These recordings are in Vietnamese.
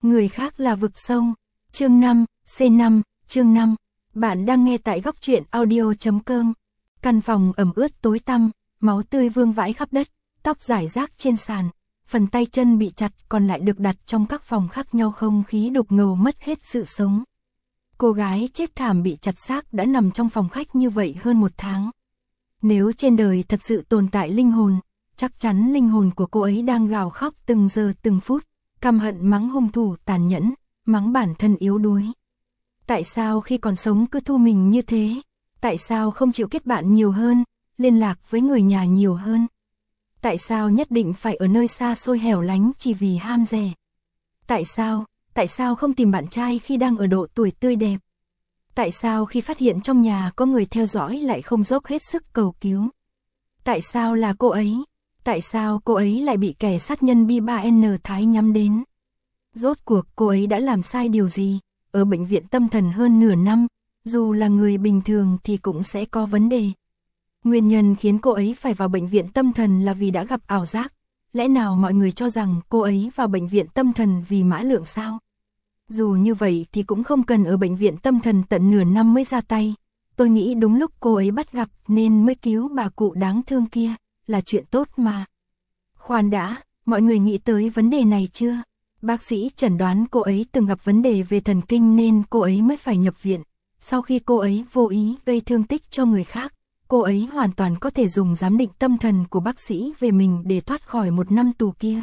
Người khác là vực sâu. Chương 5, C5, chương 5. Bạn đang nghe tại góc truyện audio.com. Căn phòng ẩm ướt tối tăm, máu tươi vương vãi khắp đất, tóc rải rác trên sàn, phần tay chân bị chặt còn lại được đặt trong các phòng khác nhau, không khí đục ngầu mất hết sự sống. Cô gái chết thảm bị chặt xác đã nằm trong phòng khách như vậy hơn 1 tháng. Nếu trên đời thật sự tồn tại linh hồn, chắc chắn linh hồn của cô ấy đang gào khóc từng giờ từng phút, căm hận mắng hung thủ tàn nhẫn, mắng bản thân yếu đuối. Tại sao khi còn sống cứ thu mình như thế? Tại sao không chịu kết bạn nhiều hơn, liên lạc với người nhà nhiều hơn? Tại sao nhất định phải ở nơi xa xôi hẻo lánh chỉ vì ham rẻ? Tại sao không tìm bạn trai khi đang ở độ tuổi tươi đẹp? Tại sao khi phát hiện trong nhà có người theo dõi lại không dốc hết sức cầu cứu? Tại sao là cô ấy? Tại sao cô ấy lại bị kẻ sát nhân B3N Thái nhắm đến? Rốt cuộc cô ấy đã làm sai điều gì? Ở bệnh viện tâm thần hơn nửa năm, dù là người bình thường thì cũng sẽ có vấn đề. Nguyên nhân khiến cô ấy phải vào bệnh viện tâm thần là vì đã gặp ảo giác. Lẽ nào mọi người cho rằng cô ấy vào bệnh viện tâm thần vì Mã Lượng sao? Dù như vậy thì cũng không cần ở bệnh viện tâm thần tận nửa năm mới ra tay. Tôi nghĩ đúng lúc cô ấy bắt gặp nên mới cứu bà cụ đáng thương kia, là chuyện tốt mà. Khoan đã, mọi người nghĩ tới vấn đề này chưa? Bác sĩ chẩn đoán cô ấy từng gặp vấn đề về thần kinh nên cô ấy mới phải nhập viện. Sau khi cô ấy vô ý gây thương tích cho người khác, cô ấy hoàn toàn có thể dùng giám định tâm thần của bác sĩ về mình để thoát khỏi 1 năm tù kia.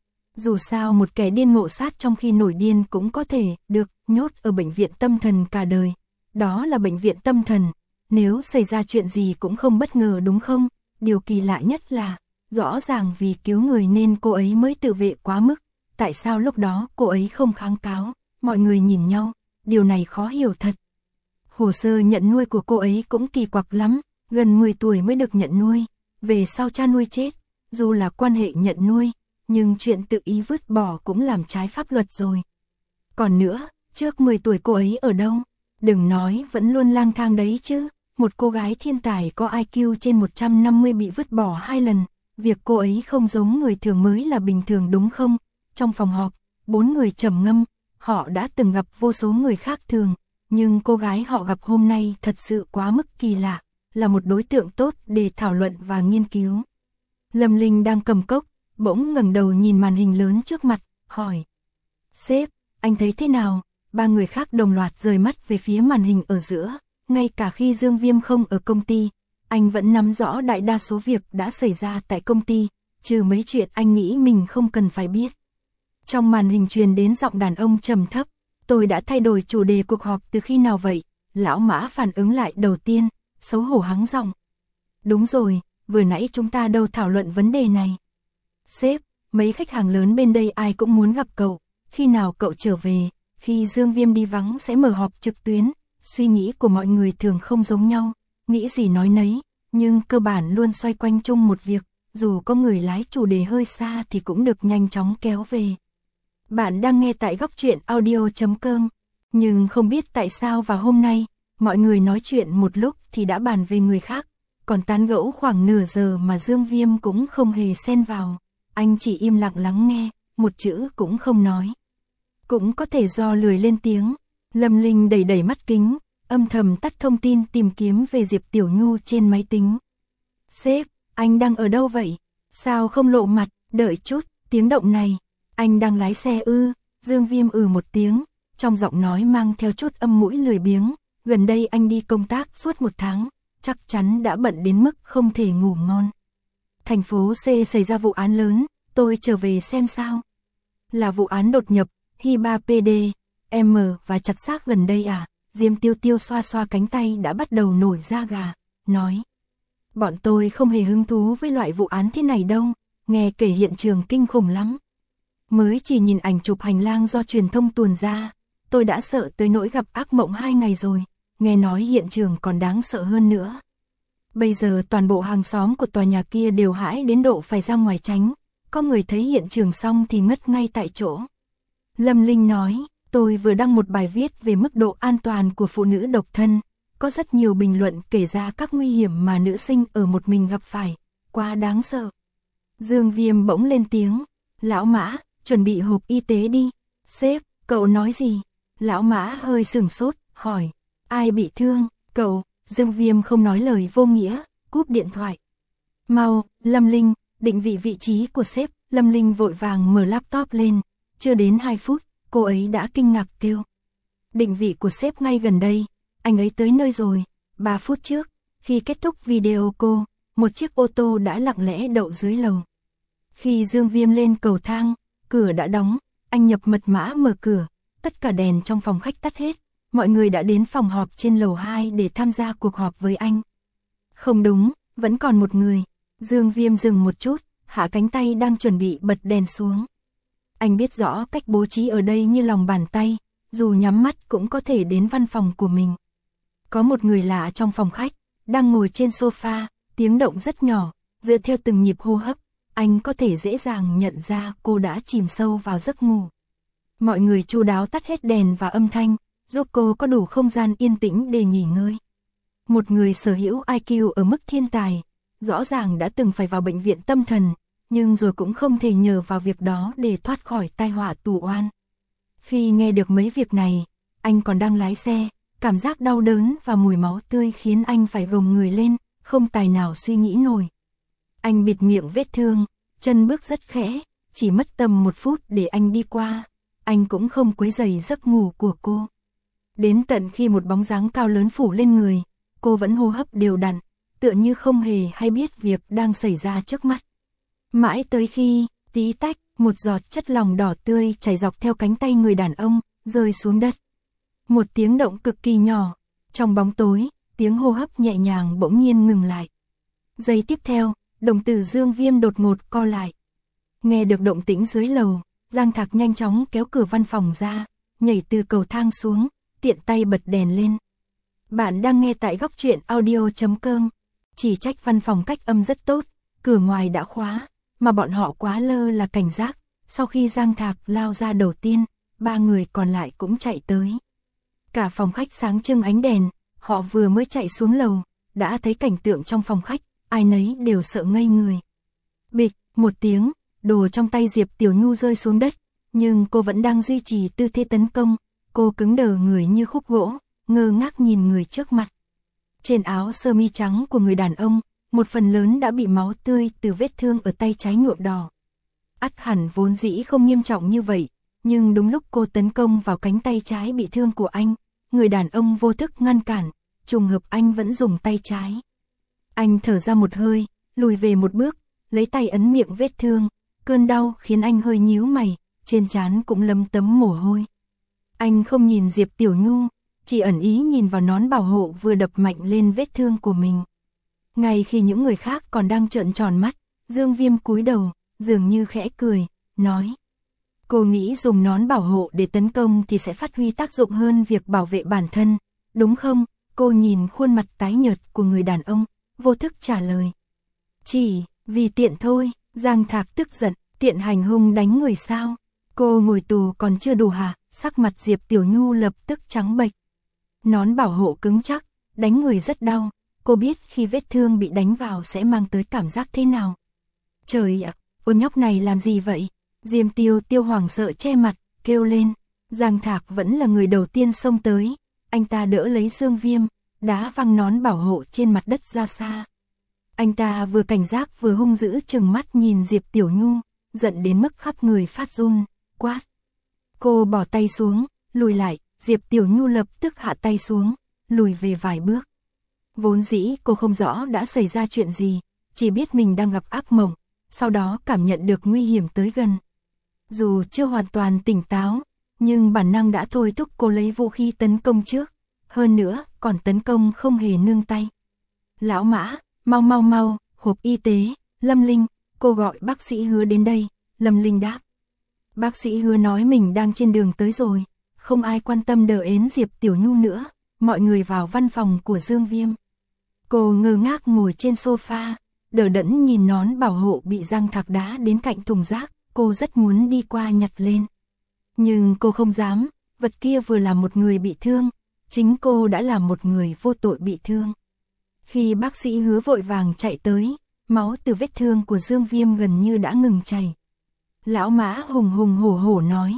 Dù sao một kẻ điên ngộ sát trong khi nổi điên cũng có thể được nhốt ở bệnh viện tâm thần cả đời. Đó là bệnh viện tâm thần, nếu xảy ra chuyện gì cũng không bất ngờ đúng không? Điều kỳ lạ nhất là, rõ ràng vì cứu người nên cô ấy mới tự vệ quá mức. Tại sao lúc đó cô ấy không kháng cáo? Mọi người nhìn nhau, điều này khó hiểu thật. Hồ sơ nhận nuôi của cô ấy cũng kỳ quặc lắm, gần 10 tuổi mới được nhận nuôi, về sau cha nuôi chết, dù là quan hệ nhận nuôi, nhưng chuyện tự ý vứt bỏ cũng làm trái pháp luật rồi. Còn nữa, trước 10 tuổi cô ấy ở đâu? Đừng nói vẫn luôn lang thang đấy chứ, một cô gái thiên tài có IQ trên 150 bị vứt bỏ 2 lần, việc cô ấy không giống người thường mới là bình thường đúng không? Trong phòng họp, 4 người trầm ngâm, họ đã từng gặp vô số người khác thường, nhưng cô gái họ gặp hôm nay thật sự quá mức kỳ lạ, là một đối tượng tốt để thảo luận và nghiên cứu. Lâm Linh đang cầm cốc, bỗng ngẩng đầu nhìn màn hình lớn trước mặt, hỏi. Sếp, anh thấy thế nào? 3 người khác đồng loạt rời mắt về phía màn hình ở giữa, ngay cả khi Dương Viêm không ở công ty, anh vẫn nắm rõ đại đa số việc đã xảy ra tại công ty, trừ mấy chuyện anh nghĩ mình không cần phải biết. Trong màn hình truyền đến giọng đàn ông trầm thấp, tôi đã thay đổi chủ đề cuộc họp từ khi nào vậy? Lão Mã phản ứng lại đầu tiên, xấu hổ hắng giọng. Đúng rồi, vừa nãy chúng ta đâu thảo luận vấn đề này. Sếp, mấy khách hàng lớn bên đây ai cũng muốn gặp cậu, khi nào cậu trở về, khi Dương Viêm đi vắng sẽ mở họp trực tuyến, suy nghĩ của mọi người thường không giống nhau, nghĩ gì nói nấy, nhưng cơ bản luôn xoay quanh chung một việc, dù có người lái chủ đề hơi xa thì cũng được nhanh chóng kéo về. Bạn đang nghe tại góc truyện audio.com, nhưng không biết tại sao vào hôm nay, mọi người nói chuyện một lúc thì đã bàn về người khác, còn tán gẫu khoảng nửa giờ mà Dương Viêm cũng không hề xen vào, anh chỉ im lặng lắng nghe, một chữ cũng không nói. Cũng có thể do lười lên tiếng, Lâm Linh đẩy đẩy mắt kính, âm thầm tắt thông tin tìm kiếm về Diệp Tiểu Nhu trên máy tính. Sếp, anh đang ở đâu vậy? Sao không lộ mặt, đợi chút, tiếng động này. Anh đang lái xe ư? Dương Viêm một tiếng, trong giọng nói mang theo chút âm mũi lười biếng. Gần đây anh đi công tác suốt 1 tháng, chắc chắn đã bận đến mức không thể ngủ ngon. Thành phố C xảy ra vụ án lớn, tôi trở về xem sao. Là vụ án đột nhập, Hi3 PD, M và chặt xác gần đây à? Diêm Tiêu Tiêu xoa xoa cánh tay đã bắt đầu nổi da gà, nói. Bọn tôi không hề hứng thú với loại vụ án thế này đâu, nghe kể hiện trường kinh khủng lắm. Mới chỉ nhìn ảnh chụp hành lang do truyền thông tuồn ra, tôi đã sợ tới nỗi gặp ác mộng 2 ngày rồi, nghe nói hiện trường còn đáng sợ hơn nữa. Bây giờ toàn bộ hàng xóm của tòa nhà kia đều hãi đến độ phải ra ngoài tránh, có người thấy hiện trường xong thì ngất ngay tại chỗ. Lâm Linh nói, tôi vừa đăng một bài viết về mức độ an toàn của phụ nữ độc thân, có rất nhiều bình luận kể ra các nguy hiểm mà nữ sinh ở một mình gặp phải, quá đáng sợ. Dương Viêm bỗng lên tiếng, lão Mã, chuẩn bị hộp y tế đi. Sếp, Cậu nói gì? Lão Mã hơi sửng sốt, hỏi. Ai bị thương? Cậu. Dương Viêm không nói lời vô nghĩa, cúp điện thoại. Mau, Lâm Linh, định vị vị trí của sếp. Lâm Linh vội vàng mở laptop lên. Chưa đến 2 phút, cô ấy đã kinh ngạc kêu. Định vị của sếp ngay gần đây, anh ấy tới nơi rồi. 3 phút trước, khi kết thúc video cô, một chiếc ô tô đã lặng lẽ đậu dưới lầu. Khi Dương Viêm lên cầu thang, cửa đã đóng, anh nhập mật mã mở cửa, tất cả đèn trong phòng khách tắt hết, mọi người đã đến phòng họp trên lầu 2 để tham gia cuộc họp với anh. Không đúng, vẫn còn một người. Dương Viêm dừng một chút, hạ cánh tay đang chuẩn bị bật đèn xuống. Anh biết rõ cách bố trí ở đây như lòng bàn tay, dù nhắm mắt cũng có thể đến văn phòng của mình. Có một người lạ trong phòng khách, đang ngồi trên sofa, tiếng động rất nhỏ, dựa theo từng nhịp hô hấp, anh có thể dễ dàng nhận ra cô đã chìm sâu vào giấc ngủ. Mọi người chu đáo tắt hết đèn và âm thanh, giúp cô có đủ không gian yên tĩnh để nghỉ ngơi. Một người sở hữu IQ ở mức thiên tài, rõ ràng đã từng phải vào bệnh viện tâm thần, nhưng rồi cũng không thể nhờ vào việc đó để thoát khỏi tai họa tù oan. Khi nghe được mấy việc này, anh còn đang lái xe, cảm giác đau đớn và mùi máu tươi khiến anh phải gồng người lên, không tài nào suy nghĩ nổi. Anh bịt miệng vết thương, chân bước rất khẽ, chỉ mất tầm 1 phút để anh đi qua, anh cũng không quấy rầy giấc ngủ của cô. Đến tận khi một bóng dáng cao lớn phủ lên người, cô vẫn hô hấp đều đặn, tựa như không hề hay biết việc đang xảy ra trước mắt. Mãi tới khi, tí tách, một giọt chất lỏng đỏ tươi chảy dọc theo cánh tay người đàn ông, rơi xuống đất. Một tiếng động cực kỳ nhỏ, trong bóng tối, tiếng hô hấp nhẹ nhàng bỗng nhiên ngừng lại. Giây tiếp theo, đồng tử Dương Viêm đột ngột co lại. Nghe được động tĩnh dưới lầu, Giang Thạc nhanh chóng kéo cửa văn phòng ra, nhảy từ cầu thang xuống, tiện tay bật đèn lên. Bạn đang nghe tại Góc Truyện Audio.com. Chỉ trách văn phòng cách âm rất tốt, cửa ngoài đã khóa, mà bọn họ quá lơ là cảnh giác. Sau khi Giang Thạc lao ra đầu tiên, 3 người còn lại cũng chạy tới. Cả phòng khách sáng trưng ánh đèn, họ vừa mới chạy xuống lầu, đã thấy cảnh tượng trong phòng khách, ai nấy đều sợ ngây người. Bịch, một tiếng, đồ trong tay Diệp Tiểu Nhu rơi xuống đất, nhưng cô vẫn đang duy trì tư thế tấn công, cô cứng đờ người như khúc gỗ, ngơ ngác nhìn người trước mặt. Trên áo sơ mi trắng của người đàn ông, một phần lớn đã bị máu tươi từ vết thương ở tay trái nhuộm đỏ. Ắt hẳn vốn dĩ không nghiêm trọng như vậy, nhưng đúng lúc cô tấn công vào cánh tay trái bị thương của anh, người đàn ông vô thức ngăn cản, trùng hợp anh vẫn dùng tay trái. Anh thở ra một hơi, lùi về một bước, lấy tay ấn miệng vết thương, cơn đau khiến anh hơi nhíu mày, trên trán cũng lấm tấm mồ hôi. Anh không nhìn Diệp Tiểu Nhu, chỉ ẩn ý nhìn vào nón bảo hộ vừa đập mạnh lên vết thương của mình. Ngay khi những người khác còn đang trợn tròn mắt, Dương Viêm cúi đầu, dường như khẽ cười, nói. Cô nghĩ dùng nón bảo hộ để tấn công thì sẽ phát huy tác dụng hơn việc bảo vệ bản thân, đúng không? Cô nhìn khuôn mặt tái nhợt của người đàn ông, vô thức trả lời. Chỉ vì tiện thôi. Giang Thạc tức giận, tiện hành hung đánh người sao? Cô ngồi tù còn chưa đủ hả? Sắc mặt Diệp Tiểu Nhu lập tức trắng bệch. Nón bảo hộ cứng chắc, đánh người rất đau, cô biết khi vết thương bị đánh vào sẽ mang tới cảm giác thế nào. Trời ạ, ôi nhóc này làm gì vậy? Diêm Tiêu Tiêu hoảng sợ che mặt, kêu lên. Giang Thạc vẫn là người đầu tiên xông tới, anh ta đỡ lấy Dương Viêm, đá văng nón bảo hộ trên mặt đất ra xa. Anh ta vừa cảnh giác vừa hung dữ trừng mắt nhìn Diệp Tiểu Nhu, giận đến mức khắp người phát run, quát. Cô bỏ tay xuống, lùi lại, Diệp Tiểu Nhu lập tức hạ tay xuống, lùi về vài bước. Vốn dĩ cô không rõ đã xảy ra chuyện gì, chỉ biết mình đang gặp ác mộng, sau đó cảm nhận được nguy hiểm tới gần. Dù chưa hoàn toàn tỉnh táo, nhưng bản năng đã thôi thúc cô lấy vũ khí tấn công trước, hơn nữa còn tấn công không hề nương tay. Lão Mã, mau, hộp y tế, Lâm Linh, cô gọi bác sĩ Hứa đến đây. Lâm Linh đáp. Bác sĩ Hứa nói mình đang trên đường tới rồi, không ai quan tâm đờ ến Diệp Tiểu Nhu nữa, mọi người vào văn phòng của Dương Viêm. Cô ngơ ngác ngồi trên sofa, đờ đẫn nhìn nón bảo hộ bị Giang Thạc đá đến cạnh thùng rác, cô rất muốn đi qua nhặt lên. Nhưng cô không dám, vật kia vừa là một người bị thương, chính cô đã là một người vô tội bị thương. Khi bác sĩ Hứa vội vàng chạy tới, máu từ vết thương của Dương Viêm gần như đã ngừng chảy. Lão Mã hùng hùng hổ hổ nói,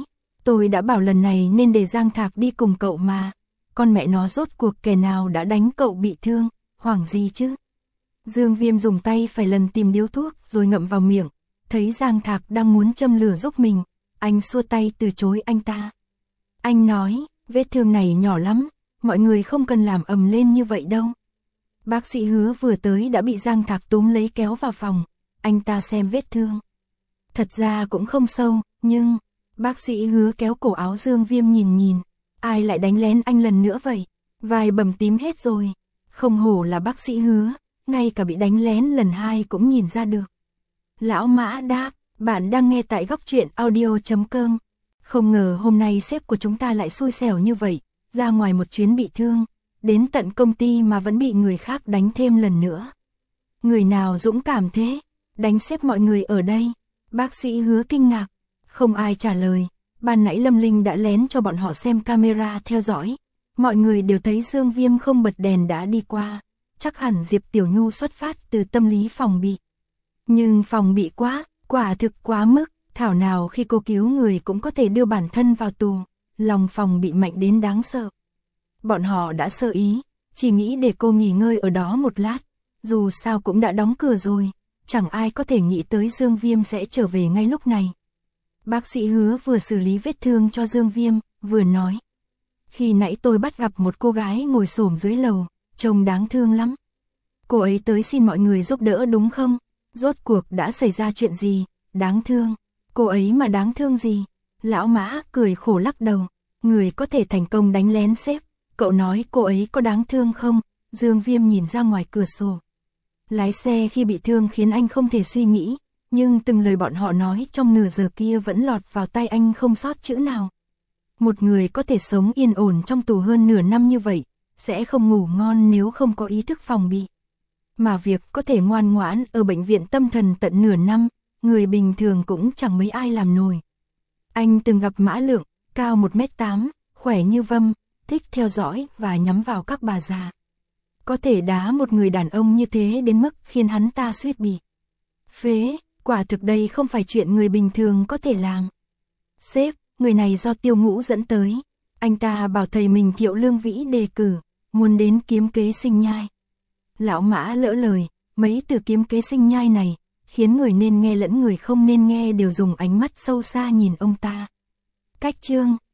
Tôi đã bảo lần này nên để Giang Thạc đi cùng cậu mà. Con mẹ nó rốt cuộc kẻ nào đã đánh cậu bị thương, hoảng gì chứ? Dương Viêm dùng tay phải lần tìm điếu thuốc rồi ngậm vào miệng. Thấy Giang Thạc đang muốn châm lửa giúp mình, anh xua tay từ chối anh ta. Anh nói, vết thương này nhỏ lắm, mọi người không cần làm ầm lên như vậy đâu. Bác sĩ Hứa vừa tới đã bị Giang Thạc túm lấy kéo vào phòng. Anh ta xem vết thương. Thật ra cũng không sâu, nhưng... Bác sĩ Hứa kéo cổ áo Dương Viêm nhìn. Ai lại đánh lén anh lần nữa vậy? Vai bầm tím hết rồi. Không hổ là bác sĩ Hứa, ngay cả bị đánh lén lần 2 cũng nhìn ra được. Lão Mã đáp, bạn đang nghe tại góc truyện audio.com. Không ngờ hôm nay sếp của chúng ta lại xui xẻo như vậy, ra ngoài một chuyến bị thương, đến tận công ty mà vẫn bị người khác đánh thêm lần nữa. Người nào dũng cảm thế, đánh sếp mọi người ở đây? Bác sĩ Hứa kinh ngạc, không ai trả lời. Ban nãy Lâm Linh đã lén cho bọn họ xem camera theo dõi. Mọi người đều thấy Dương Viêm không bật đèn đã đi qua. Chắc hẳn Diệp Tiểu Nhu xuất phát từ tâm lý phòng bị. Nhưng phòng bị quá, quả thực quá mức. Thảo nào khi cô cứu người cũng có thể đưa bản thân vào tù. Lòng phòng bị mạnh đến đáng sợ. Bọn họ đã sơ ý, chỉ nghĩ để cô nghỉ ngơi ở đó một lát. Dù sao cũng đã đóng cửa rồi, chẳng ai có thể nghĩ tới Dương Viêm sẽ trở về ngay lúc này. Bác sĩ Hứa vừa xử lý vết thương cho Dương Viêm, vừa nói. Khi nãy tôi bắt gặp một cô gái ngồi xổm dưới lầu, trông đáng thương lắm. Cô ấy tới xin mọi người giúp đỡ đúng không? Rốt cuộc đã xảy ra chuyện gì? Đáng thương. Cô ấy mà đáng thương gì? Lão Mã cười khổ lắc đầu. Người có thể thành công đánh lén sếp. Cậu nói cô ấy có đáng thương không? Dương Viêm nhìn ra ngoài cửa sổ. Lái xe khi bị thương khiến anh không thể suy nghĩ. Nhưng từng lời bọn họ nói trong nửa giờ kia vẫn lọt vào tai anh không sót chữ nào. Một người có thể sống yên ổn trong tù hơn nửa năm như vậy, sẽ không ngủ ngon nếu không có ý thức phòng bị. Mà việc có thể ngoan ngoãn ở bệnh viện tâm thần tận nửa năm, người bình thường cũng chẳng mấy ai làm nổi. Anh từng gặp Mã Lượng, cao 1m8, khỏe như vâm, thích theo dõi và nhắm vào các bà già. Có thể đá một người đàn ông như thế đến mức khiến hắn ta suýt bị phế. Quả thực đây không phải chuyện người bình thường có thể làm. Sếp, người này do Tiêu Ngũ dẫn tới. Anh ta bảo thầy mình Thiệu Lương Vĩ đề cử, muốn đến kiếm kế sinh nhai. Lão Mã lỡ lời, mấy từ kiếm kế sinh nhai này, khiến người nên nghe lẫn người không nên nghe đều dùng ánh mắt sâu xa nhìn ông ta. Cách chương